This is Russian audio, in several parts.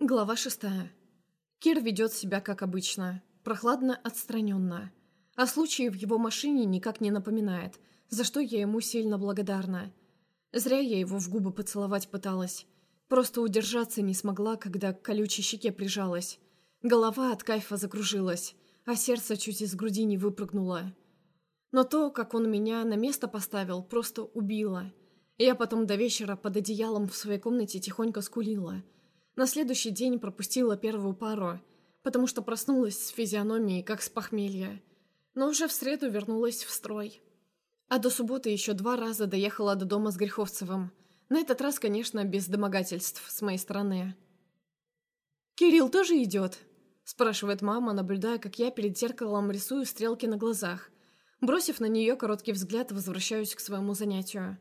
Глава 6. Кир ведет себя как обычно, прохладно, отстраненно. О случае в его машине никак не напоминает, за что я ему сильно благодарна. Зря я его в губы поцеловать пыталась. Просто удержаться не смогла, когда к колючей щеке прижалась. Голова от кайфа закружилась, а сердце чуть из груди не выпрыгнуло. Но то, как он меня на место поставил, просто убило. Я потом до вечера под одеялом в своей комнате тихонько скулила. На следующий день пропустила первую пару, потому что проснулась с физиономией, как с похмелья. Но уже в среду вернулась в строй. А до субботы еще 2 раза доехала до дома с Греховцевым. На этот раз, конечно, без домогательств с моей стороны. «Кирилл тоже идет?» – спрашивает мама, наблюдая, как я перед зеркалом рисую стрелки на глазах. Бросив на нее короткий взгляд, возвращаюсь к своему занятию.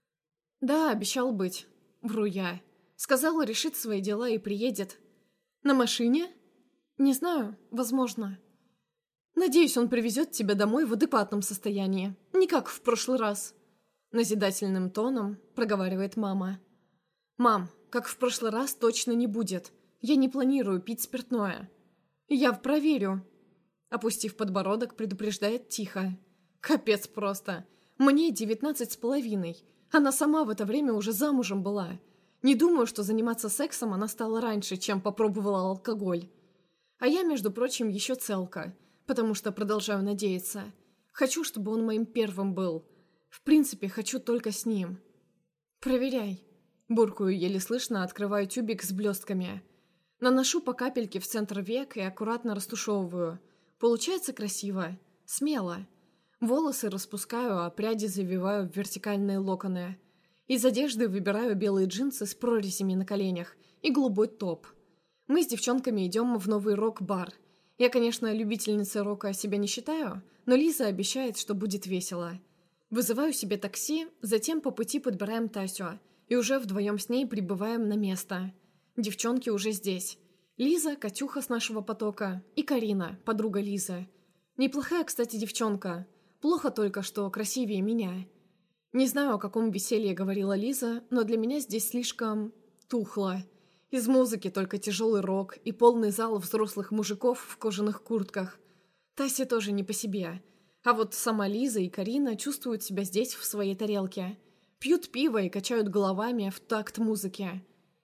«Да, обещал быть», – вру я. Сказала, решит свои дела и приедет. На машине? Не знаю, возможно. Надеюсь, он привезет тебя домой в адекватном состоянии. Не как в прошлый раз. Назидательным тоном проговаривает мама. Мам, как в прошлый раз точно не будет. Я не планирую пить спиртное. Я проверю. Опустив подбородок, предупреждает тихо. Капец просто. Мне 19,5. Она сама в это время уже замужем была. Не думаю, что заниматься сексом она стала раньше, чем попробовала алкоголь. А я, между прочим, еще целка, потому что продолжаю надеяться. Хочу, чтобы он моим первым был. В принципе, хочу только с ним. Проверяй. Буркую еле слышно, открываю тюбик с блестками. Наношу по капельке в центр век и аккуратно растушевываю. Получается красиво. Смело. Волосы распускаю, а пряди завиваю в вертикальные локоны. Из одежды выбираю белые джинсы с прорезями на коленях и голубой топ. Мы с девчонками идем в новый рок-бар. Я, конечно, любительницей рока себя не считаю, но Лиза обещает, что будет весело. Вызываю себе такси, затем по пути подбираем Тасю, и уже вдвоем с ней прибываем на место. Девчонки уже здесь. Лиза, Катюха с нашего потока, и Карина, подруга Лизы. Неплохая, кстати, девчонка. Плохо только, что красивее меня. Не знаю, о каком веселье говорила Лиза, но для меня здесь слишком тухло. Из музыки только тяжелый рок и полный зал взрослых мужиков в кожаных куртках. Тасе тоже не по себе. А вот сама Лиза и Карина чувствуют себя здесь в своей тарелке. Пьют пиво и качают головами в такт музыки.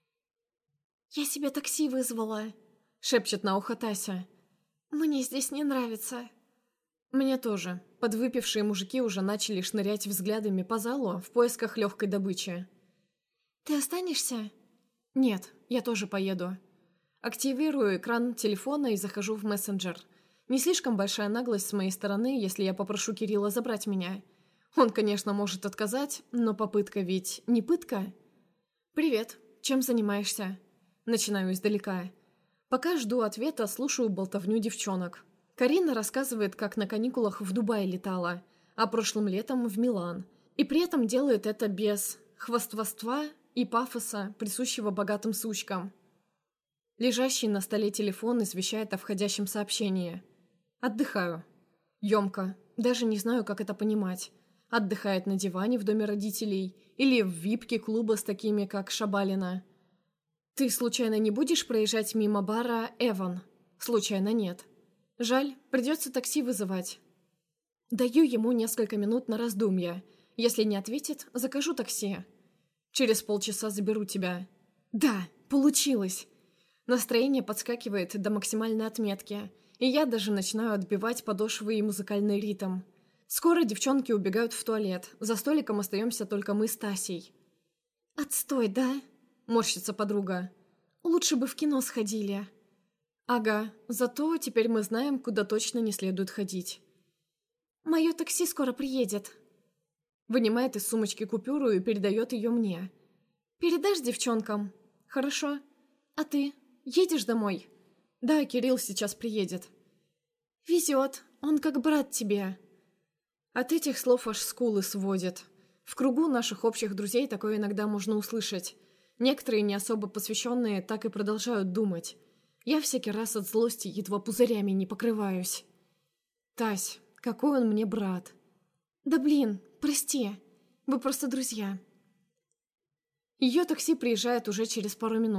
«Я себе такси вызвала», — шепчет на ухо Тася. «Мне здесь не нравится». Мне тоже. Подвыпившие мужики уже начали шнырять взглядами по залу в поисках легкой добычи. «Ты останешься?» «Нет, я тоже поеду». Активирую экран телефона и захожу в мессенджер. Не слишком большая наглость с моей стороны, если я попрошу Кирилла забрать меня. Он, конечно, может отказать, но попытка ведь не пытка. «Привет, чем занимаешься?» Начинаю издалека. Пока жду ответа, слушаю болтовню девчонок. Карина рассказывает, как на каникулах в Дубай летала, а прошлым летом в Милан. И при этом делает это без хвастовства и пафоса, присущего богатым сучкам. Лежащий на столе телефон извещает о входящем сообщении. Отдыхаю. Ёмко. Даже не знаю, как это понимать. Отдыхает на диване в доме родителей или в випке клуба с такими, как Шабалина. Ты случайно не будешь проезжать мимо бара «Эван»? Случайно нет. Жаль, придется такси вызывать. Даю ему несколько минут на раздумья. Если не ответит, закажу такси. Через полчаса заберу тебя. Да, получилось. Настроение подскакивает до максимальной отметки, и я даже начинаю отбивать подошвы и музыкальный ритм. Скоро девчонки убегают в туалет, за столиком остаемся только мы с Тасей. «Отстой, да?» – морщится подруга. «Лучше бы в кино сходили». «Ага, зато теперь мы знаем, куда точно не следует ходить». «Мое такси скоро приедет». Вынимает из сумочки купюру и передает ее мне. «Передашь девчонкам?» «Хорошо. А ты? Едешь домой?» «Да, Кирилл сейчас приедет». «Везет. Он как брат тебе». От этих слов аж скулы сводит. В кругу наших общих друзей такое иногда можно услышать. Некоторые не особо посвященные так и продолжают думать. Я всякий раз от злости едва пузырями не покрываюсь. «Тась, какой он мне брат!» «Да блин, прости, вы просто друзья». Ее такси приезжает уже через пару минут.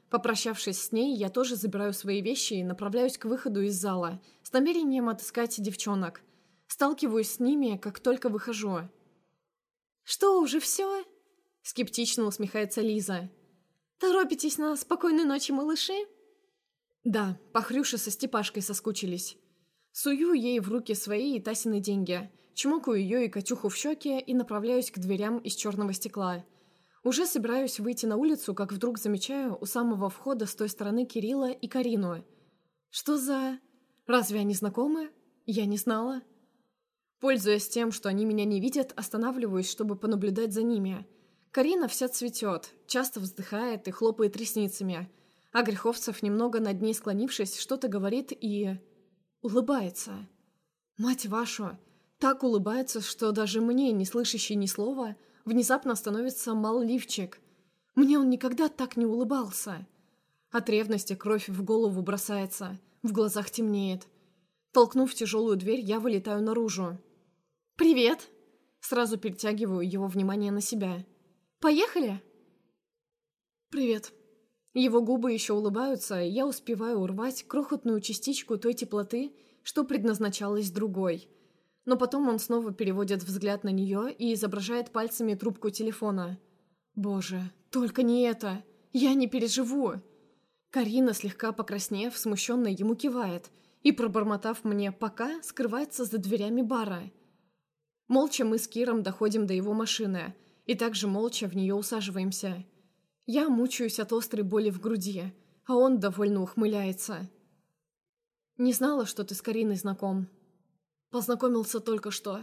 Попрощавшись с ней, я тоже забираю свои вещи и направляюсь к выходу из зала с намерением отыскать девчонок. Сталкиваюсь с ними, как только выхожу. «Что, уже все?» — скептично усмехается Лиза. «Торопитесь на спокойной ночи, малыши?» «Да, Пахрюша со Степашкой соскучились». Сую ей в руки свои и Тасины деньги, чмокаю ее и Катюху в щеки и направляюсь к дверям из черного стекла. Уже собираюсь выйти на улицу, как вдруг замечаю у самого входа с той стороны Кирилла и Карину. Что за... Разве они знакомы? Я не знала. Пользуясь тем, что они меня не видят, останавливаюсь, чтобы понаблюдать за ними. Карина вся цветет, часто вздыхает и хлопает ресницами, а Греховцев, немного над ней склонившись, что-то говорит и... улыбается. Мать вашу, так улыбается, что даже мне, не слышащей ни слова, внезапно становится мал лифчик. Мне он никогда так не улыбался. От ревности кровь в голову бросается, в глазах темнеет. Толкнув тяжелую дверь, я вылетаю наружу. «Привет!» Сразу перетягиваю его внимание на себя. «Поехали?» «Привет!» Его губы еще улыбаются, и я успеваю урвать крохотную частичку той теплоты, что предназначалась другой. Но потом он снова переводит взгляд на нее и изображает пальцами трубку телефона. «Боже, только не это! Я не переживу!» Карина, слегка покраснев, смущенно ему кивает и, пробормотав мне «пока», скрывается за дверями бара. Молча мы с Киром доходим до его машины и также молча в нее усаживаемся. Я мучаюсь от острой боли в груди, а он довольно ухмыляется. «Не знала, что ты с Кариной знаком. Познакомился только что.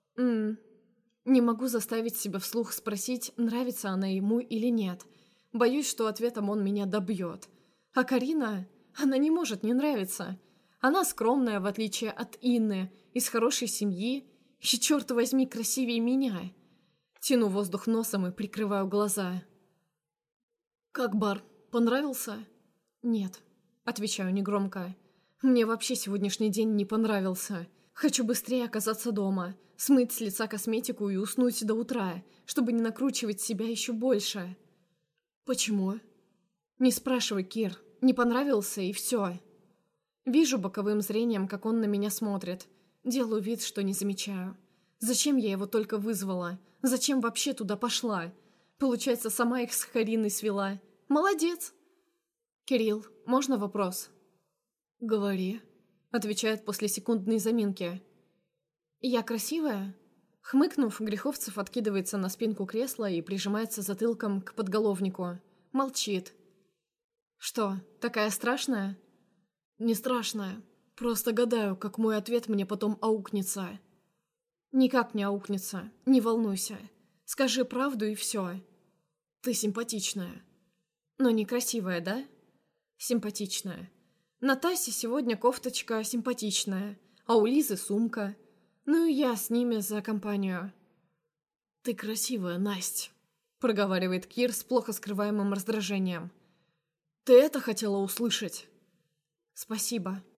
Не могу заставить себя вслух спросить, нравится она ему или нет. Боюсь, что ответом он меня добьет. А Карина, она не может не нравиться. Она скромная, в отличие от Инны, из хорошей семьи, и, черт возьми, красивее меня». Тяну воздух носом и прикрываю глаза. «Как бар? Понравился?» «Нет», — отвечаю негромко. «Мне вообще сегодняшний день не понравился. Хочу быстрее оказаться дома, смыть с лица косметику и уснуть до утра, чтобы не накручивать себя еще больше». «Почему?» «Не спрашивай, Кир. Не понравился, и все». Вижу боковым зрением, как он на меня смотрит. Делаю вид, что не замечаю. Зачем я его только вызвала? Зачем вообще туда пошла? Получается, сама их с Кариной свела. Молодец. «Кирилл, можно вопрос?» «Говори», — отвечает после секундной заминки. «Я красивая?» Хмыкнув, Греховцев откидывается на спинку кресла и прижимается затылком к подголовнику. Молчит. «Что, такая страшная?» «Не страшная. Просто гадаю, как мой ответ мне потом аукнется». «Никак не аукнется. Не волнуйся. Скажи правду и все». «Ты симпатичная». «Но некрасивая, да?» «Симпатичная. На Тасе сегодня кофточка симпатичная, а у Лизы сумка. Ну и я с ними за компанию». «Ты красивая, Насть», — проговаривает Кир с плохо скрываемым раздражением. «Ты это хотела услышать?» «Спасибо»,